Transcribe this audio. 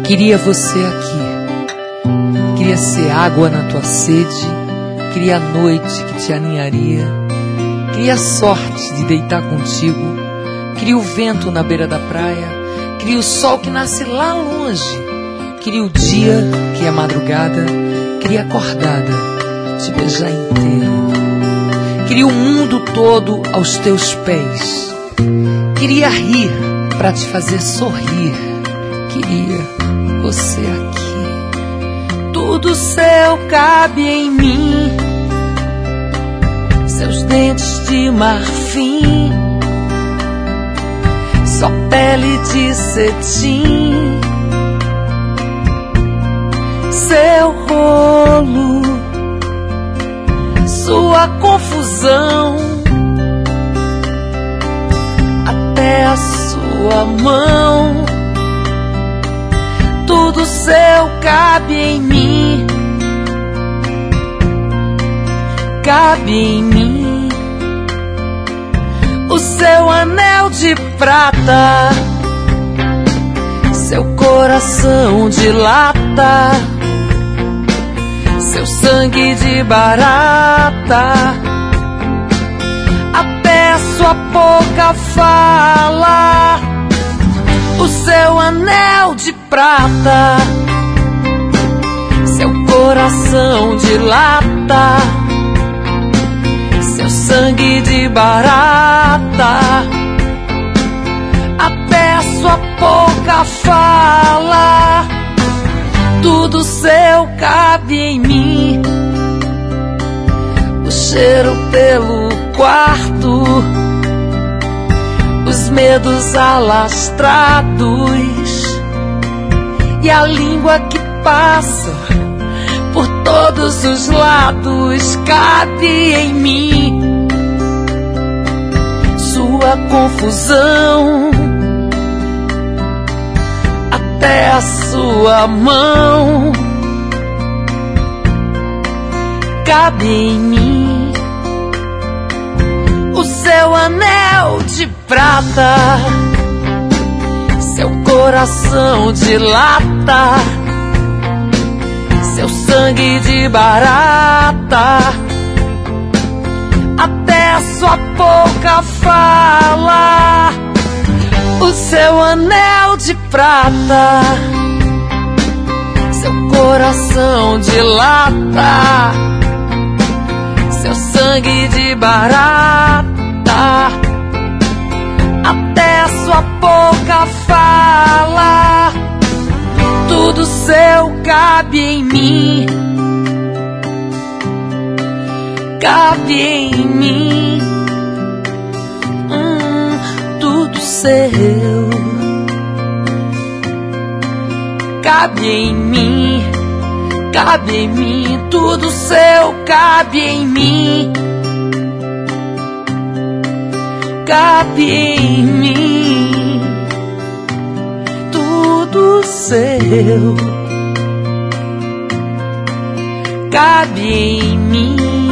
Queria você aqui. Queria ser água na tua sede. Queria a noite que te aninharia. Queria a sorte de deitar contigo. Queria o vento na beira da praia. Queria o sol que nasce lá longe. Queria o dia que é madrugada. Queria acordada te beijar inteiro. Queria o mundo todo aos teus pés. Queria rir pra te fazer sorrir. Queria você aqui. Tudo seu cabe em mim. Seus dentes de marfim, sua pele de cetim, seu rolo, sua confusão, até a sua mão. Tudo seu cabe em mim. Cabe em mim. O seu anel de prata, seu coração de lata, seu sangue de barata, até sua boca fala. O seu anel de prata, seu coração de lata, seu sangue de barata, até sua boca fala. Tudo seu cabe em mim. O cheiro pelo quarto, os medos alastrados e a língua que passa por todos os lados. Cabe em mim sua confusão, até a sua mão. Cabe em mim o seu anel de prata, seu coração de lata, seu sangue de barata, até sua boca fala. O seu anel de prata, seu coração de lata, seu sangue de barata, até sua boca fala. Tudo seu cabe em mim. Cabe em mim. Tudo seu cabe em mim. Cabe em mim. Tudo seu cabe em mim. Cabe em mim. Tudo seu cabe em mim.